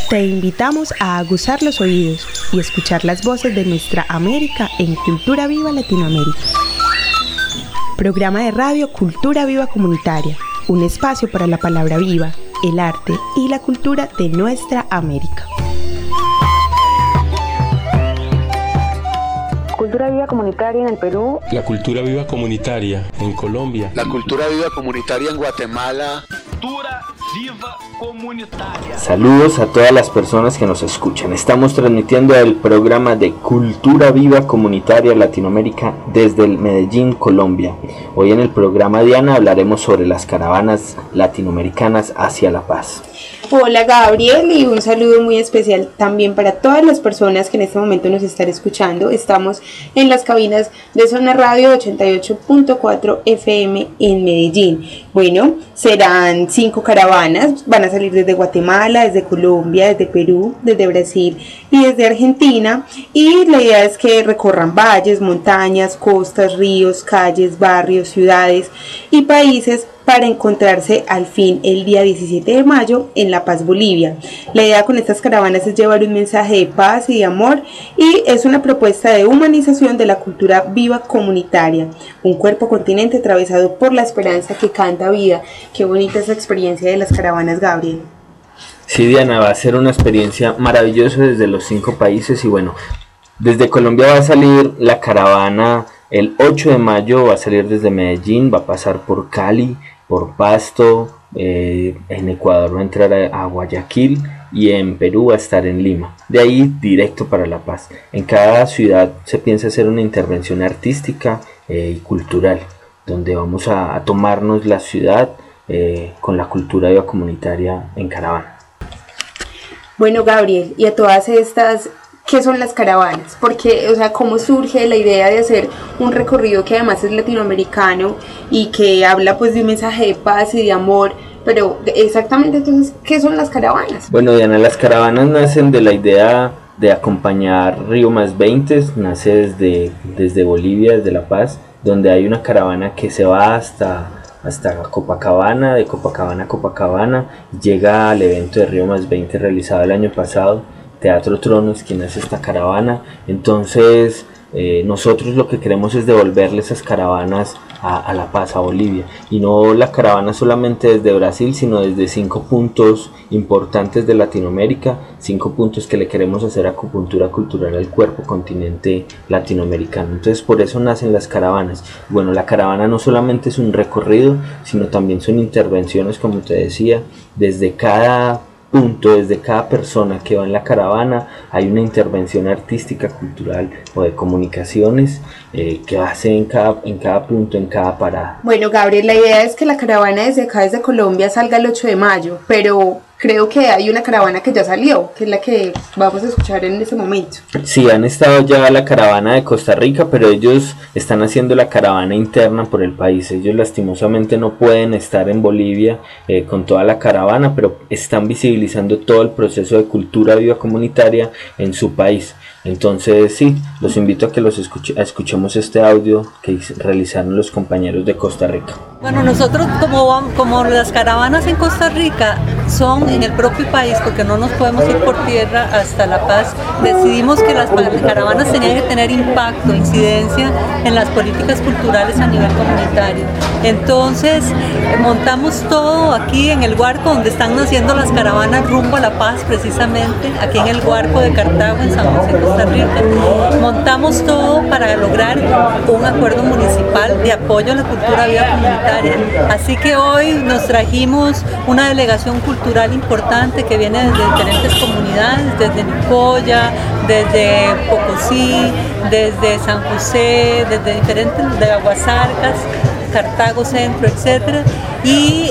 Te invitamos a aguzar los oídos y escuchar las voces de nuestra América en Cultura Viva Latinoamérica. Programa de radio Cultura Viva Comunitaria, un espacio para la palabra viva, el arte y la cultura de nuestra América. Cultura Viva Comunitaria en el Perú. La Cultura Viva Comunitaria en Colombia. La Cultura Viva Comunitaria en Guatemala. Cultura Viva Comunitaria. Saludos a todas las personas que nos escuchan. Estamos transmitiendo el programa de Cultura Viva Comunitaria Latinoamérica desde el Medellín, Colombia. Hoy en el programa, Diana, hablaremos sobre las caravanas latinoamericanas hacia la paz. Hola Gabriel, y un saludo muy especial también para todas las personas que en este momento nos están escuchando. Estamos en las cabinas de Zona Radio 88.4 FM en Medellín. Bueno, serán 5 caravanas, van a salir desde Guatemala, desde Colombia, desde Perú, desde Brasil y desde Argentina, y la idea es que recorran valles, montañas, costas, ríos, calles, barrios, ciudades y países para encontrarse al fin el día 17 de mayo en La Paz, Bolivia. La idea con estas caravanas es llevar un mensaje de paz y de amor, y es una propuesta de humanización de la cultura viva comunitaria, un cuerpo continente atravesado por la esperanza que canta vida. Qué bonita esa experiencia de las caravanas, Gabriel. Sí, Diana, va a ser una experiencia maravillosa desde los 5 países, y bueno, desde Colombia va a salir la caravana el 8 de mayo, va a salir desde Medellín, va a pasar por Cali, por Pasto, en Ecuador va a entrar a Guayaquil, y en Perú va a estar en Lima. De ahí directo para La Paz. En cada ciudad se piensa hacer una intervención artística y cultural, donde vamos a tomarnos la ciudad con la cultura viva comunitaria en caravana. Bueno, Gabriel, y a todas estas, ¿qué son las caravanas? Porque, ¿cómo surge la idea de hacer un recorrido que además es latinoamericano y que habla pues de un mensaje de paz y de amor? Pero exactamente, entonces, ¿qué son las caravanas? Bueno, Diana, las caravanas nacen de la idea de acompañar Río Más 20, nace desde Bolivia, desde La Paz, donde hay una caravana que se va hasta Copacabana, de Copacabana a Copacabana, llega al evento de Río Más 20 realizado el año pasado. Teatro Tronos, quien hace esta caravana. Entonces nosotros lo que queremos es devolverle esas caravanas a La Paz, a Bolivia, y no la caravana solamente desde Brasil, sino desde 5 puntos importantes de Latinoamérica, 5 puntos que le queremos hacer acupuntura cultural al cuerpo continente latinoamericano. Entonces por eso nacen las caravanas. Bueno, la caravana no solamente es un recorrido, sino también son intervenciones, como te decía, desde cada punto, desde cada persona que va en la caravana hay una intervención artística, cultural o de comunicaciones que hace en cada punto, en cada parada. Bueno, Gabriel, la idea es que la caravana desde acá, desde Colombia, salga el 8 de mayo, pero creo que hay una caravana que ya salió, que es la que vamos a escuchar en este momento. Sí, han estado ya la caravana de Costa Rica, pero ellos están haciendo la caravana interna por el país. Ellos lastimosamente no pueden estar en Bolivia con toda la caravana, pero están visibilizando todo el proceso de cultura viva comunitaria en su país. Entonces sí, los invito a que escuchemos este audio que realizaron los compañeros de Costa Rica. Bueno, nosotros como las caravanas en Costa Rica son en el propio país, porque no nos podemos ir por tierra hasta La Paz, decidimos que las caravanas tenían que tener impacto, incidencia en las políticas culturales a nivel comunitario. Entonces montamos todo aquí en el Guarco, donde están naciendo las caravanas rumbo a La Paz, precisamente aquí en el Guarco de Cartago, en San José, Costa Rica. Montamos todo para lograr un acuerdo municipal de apoyo a la cultura viva comunitaria. Así que hoy nos trajimos una delegación cultural importante que viene desde diferentes comunidades, desde Nicoya, desde Pocosí, desde San José, desde diferentes, de Aguasarcas, Cartago Centro, etcétera, y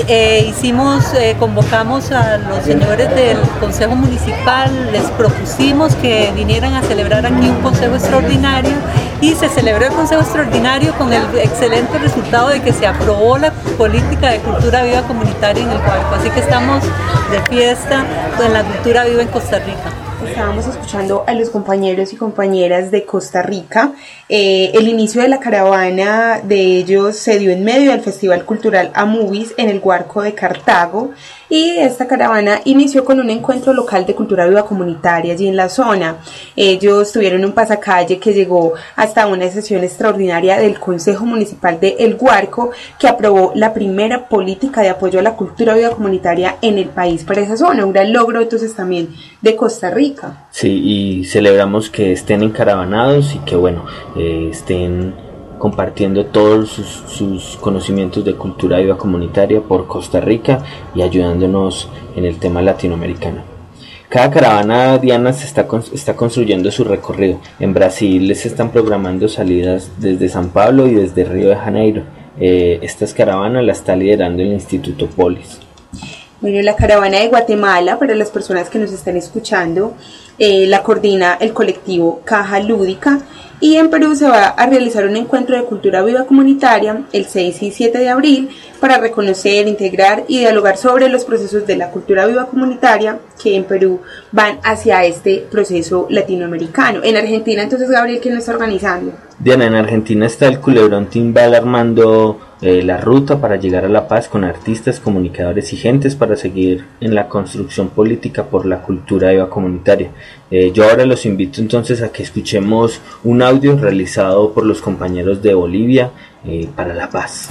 convocamos a los señores del Consejo Municipal, les propusimos que vinieran a celebrar aquí un consejo extraordinario, y se celebró el consejo extraordinario con el excelente resultado de que se aprobó la política de cultura viva comunitaria en el Guarco, así que estamos de fiesta en la cultura viva en Costa Rica. Estábamos escuchando a los compañeros y compañeras de Costa Rica. El inicio de la caravana de ellos se dio en medio del Festival Cultural Amovies en el Guarco de Cartago. y esta caravana inició con un encuentro local de cultura viva comunitaria allí en la zona. Ellos tuvieron un pasacalle que llegó hasta una sesión extraordinaria del Consejo Municipal de El Guarco, que aprobó la primera política de apoyo a la cultura viva comunitaria en el país para esa zona, un gran logro entonces también de Costa Rica. Sí, y celebramos que estén encaravanados y que bueno, estén compartiendo todos sus conocimientos de cultura viva comunitaria por Costa Rica y ayudándonos en el tema latinoamericano. Cada caravana, Diana, está construyendo su recorrido. En Brasil les están programando salidas desde San Pablo y desde Río de Janeiro. Estas caravanas las está liderando el Instituto Polis. Bueno, la caravana de Guatemala, para las personas que nos están escuchando, la coordina el colectivo Caja Lúdica, y en Perú se va a realizar un encuentro de cultura viva comunitaria el 6 y 7 de abril para reconocer, integrar y dialogar sobre los procesos de la cultura viva comunitaria que en Perú van hacia este proceso latinoamericano. En Argentina, entonces, Gabriel, ¿quién lo está organizando? Diana, en Argentina está el Culebrón Timbal armando la ruta para llegar a La Paz con artistas, comunicadores y gentes para seguir en la construcción política por la cultura viva comunitaria. Yo ahora los invito entonces a que escuchemos un audio realizado por los compañeros de Bolivia para La Paz.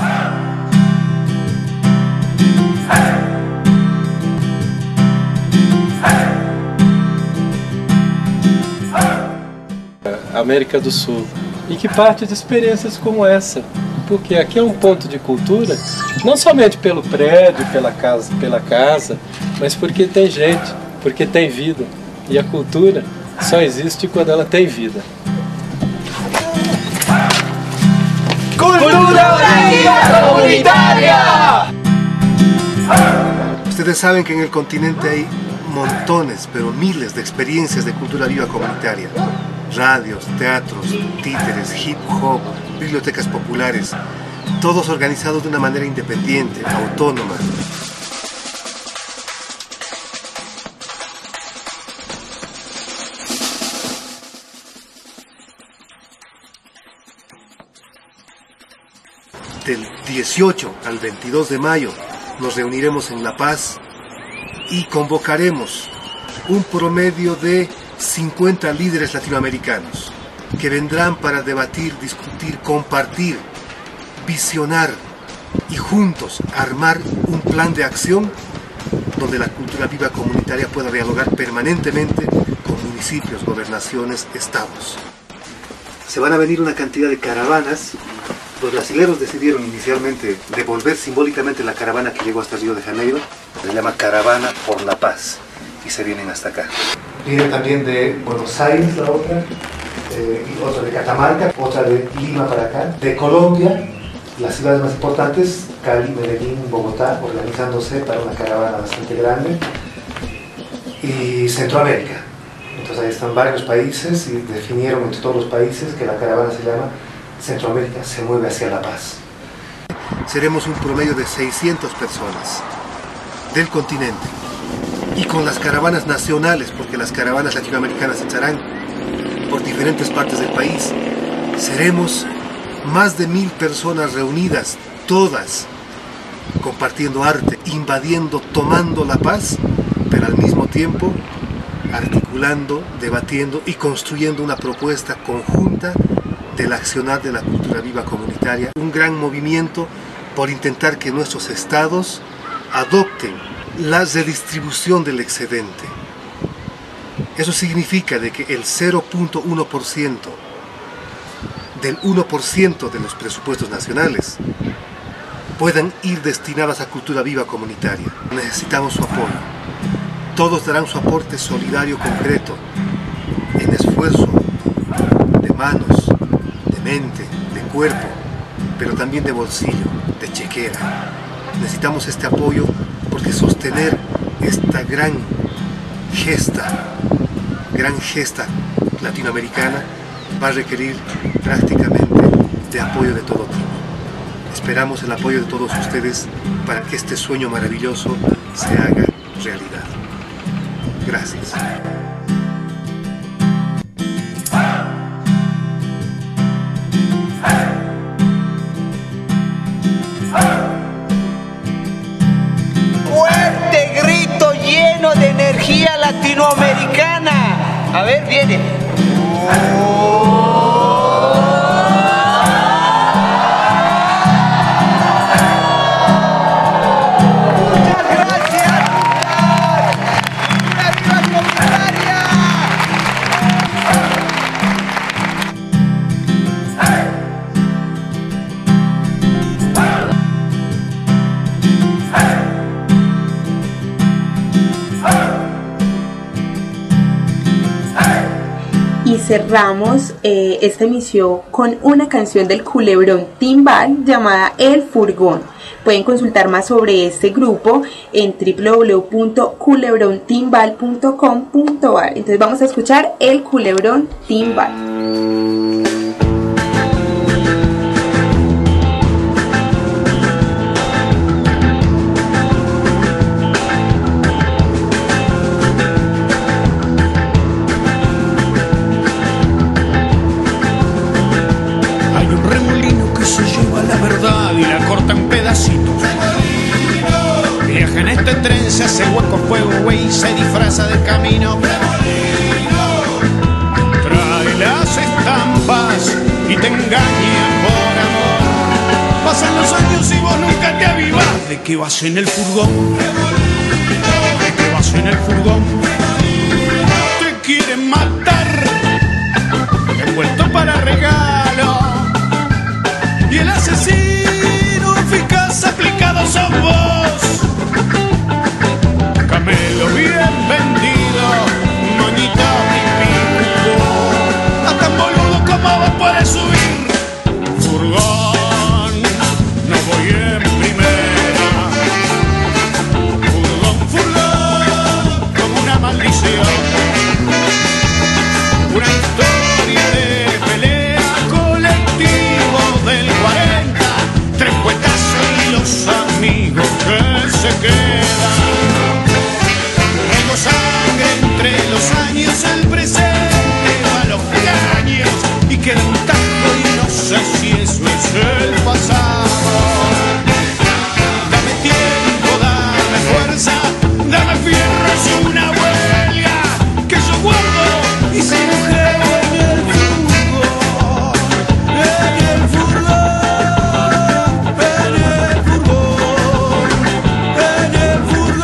América do Sul, e que parte de experiências como essa, porque aqui é um ponto de cultura, não somente pelo prédio, pela casa, mas porque tem gente, porque tem vida, e a cultura só existe quando ela tem vida. ¡Cultura viva comunitaria! Ustedes saben que en el continente hay montones, pero miles de experiencias de cultura viva comunitaria. Radios, teatros, títeres, hip hop, bibliotecas populares, todos organizados de una manera independiente, autónoma. Del 18 al 22 de mayo nos reuniremos en La Paz y convocaremos un promedio de 50 líderes latinoamericanos que vendrán para debatir, discutir, compartir, visionar y juntos armar un plan de acción donde la cultura viva comunitaria pueda dialogar permanentemente con municipios, gobernaciones, estados. Se van a venir una cantidad de caravanas. Los brasileños decidieron inicialmente devolver simbólicamente la caravana que llegó hasta Río de Janeiro. Se llama Caravana por la Paz y se vienen hasta acá. Viene también de Buenos Aires la otra, y otra de Catamarca, otra de Lima para acá, de Colombia, las ciudades más importantes, Cali, Medellín, Bogotá, organizándose para una caravana bastante grande, y Centroamérica. Entonces ahí están varios países y definieron entre todos los países que la caravana se llama Centroamérica se mueve hacia la paz. Seremos un promedio de 600 personas del continente. Y con las caravanas nacionales, porque las caravanas latinoamericanas estarán por diferentes partes del país, seremos más de 1000 personas reunidas, todas compartiendo arte, invadiendo, tomando la paz, pero al mismo tiempo articulando, debatiendo y construyendo una propuesta conjunta del accionar de la cultura viva comunitaria. Un gran movimiento por intentar que nuestros estados adopten la redistribución del excedente. Eso significa de que el 0.1% del 1% de los presupuestos nacionales puedan ir destinadas a cultura viva comunitaria. Necesitamos su apoyo. Todos darán su aporte solidario concreto en esfuerzo de manos, de mente, de cuerpo, pero también de bolsillo, de chequera. Necesitamos este apoyo porque sostener esta gran gesta latinoamericana va a requerir prácticamente de apoyo de todo tipo. Esperamos el apoyo de todos ustedes para que este sueño maravilloso se haga realidad. Gracias. Fuerte latinoamericana. A ver, viene. Cerramos esta emisión con una canción del Culebrón Timbal llamada El Furgón. Pueden consultar más sobre este grupo en www.culebrontimbal.com.ar. Entonces vamos a escuchar El Culebrón Timbal. Se hace hueco, fuego, güey, se disfraza de camino. Trae las estampas y te engaña por amor. Pasan los años y vos nunca te avivás de que vas en el furgón. De que vas en el furgón. Te quieren matar, envuelto para regalo. Y el asesino eficaz aplicado sos vos. Camelo bien vendido, moñito pipí, hasta tan boludo como vos podés subir. Furgón, no voy en primera. Furgón, furgón, como una maldición. Una historia de pelea, colectivo del 40. 3 cuetazos y los amigos que se quedan. Sangre entre los años, el presente va a los años y queda un tajo y no sé si eso es el pasado. Dame tiempo, dame fuerza, dame fierro, es una huelga que yo guardo y se mujer en el furgón, en el furgón, en el furgón, en el furgón.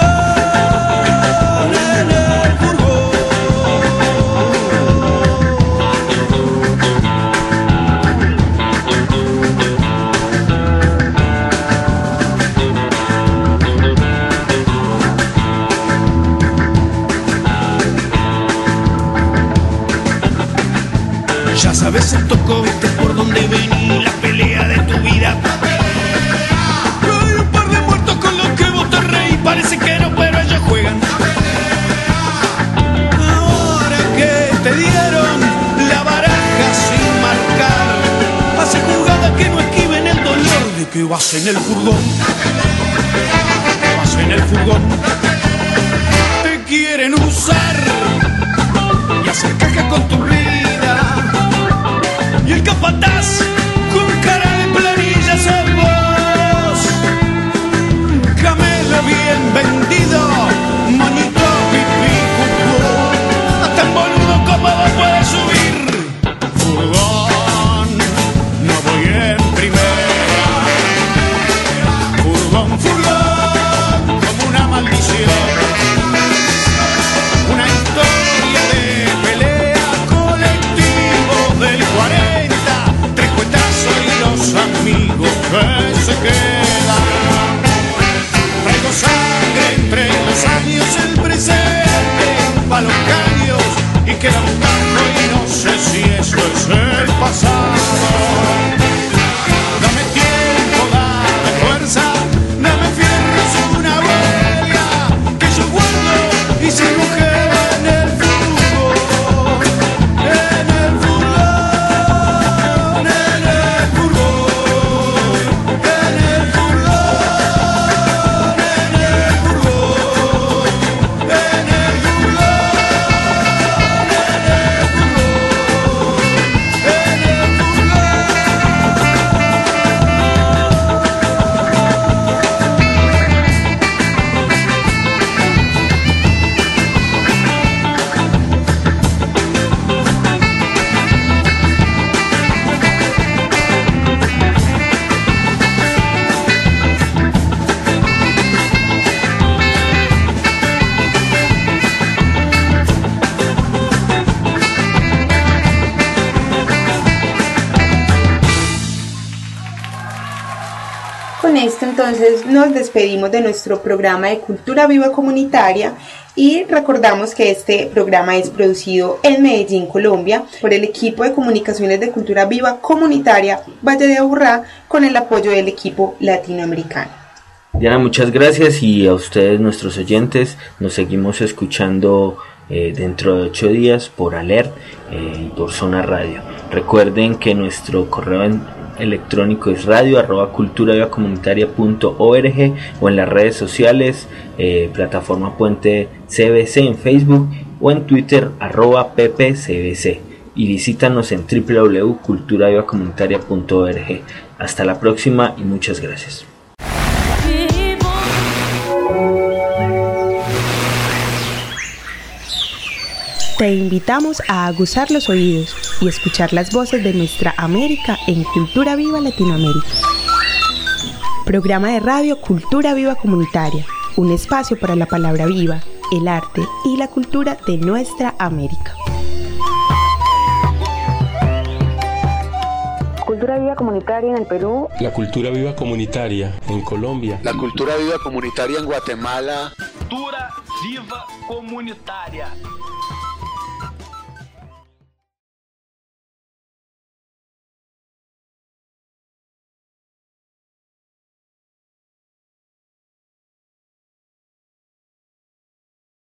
Ya sabes, se tocó, viste por dónde vení, la pelea de tu vida. Hay un par de muertos con los que vos te reís, parece que no, pero ellos juegan. Ahora que te dieron la baraja sin marcar, hace jugada que no esquiven el dolor de que vas en el furgón. Que vas en el furgón. Te quieren usar y hacer caja con tu vida. Y el capataz con cara de planilla sos vos. Camelo bien vendido, moñito pipí cucú, hasta tan boludo como vos puedes subir. Furgón, no voy en primera. Furgón, furgón, como una maldición. Una historia de pelea, colectivo del 40. 3 cuetazos y los amigos que se quedan. Traigo sangre entre los años, el presente pa' los caños y queda un tajo y no sé si eso es el pasado. Dame tiempo, dame fuerza, dame fierro, es una huelga que yo guardo y sin mujer en el furgón, en el furgón, en el furgón, en el furgón. Con esto entonces nos despedimos de nuestro programa de Cultura Viva Comunitaria y recordamos que este programa es producido en Medellín, Colombia, por el equipo de comunicaciones de Cultura Viva Comunitaria Valle de Aburrá con el apoyo del equipo latinoamericano. Diana, muchas gracias, y a ustedes, nuestros oyentes, nos seguimos escuchando dentro de 8 días por Alert y por Zona Radio. Recuerden que nuestro correo electrónico es radio@culturavivacomunitaria.org o en las redes sociales, plataforma Puente CBC en Facebook o en Twitter @ppcbc, y visítanos en www.culturavivacomunitaria.org. Hasta la próxima y muchas gracias. Te invitamos a aguzar los oídos y escuchar las voces de nuestra América en Cultura Viva Latinoamérica. Programa de radio Cultura Viva Comunitaria, un espacio para la palabra viva, el arte y la cultura de nuestra América. Cultura Viva Comunitaria en el Perú. La cultura viva comunitaria en Colombia. La cultura viva comunitaria en Guatemala. Cultura Viva Comunitaria.